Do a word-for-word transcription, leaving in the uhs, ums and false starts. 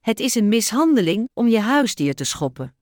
Het is een mishandeling om je huisdier te schoppen.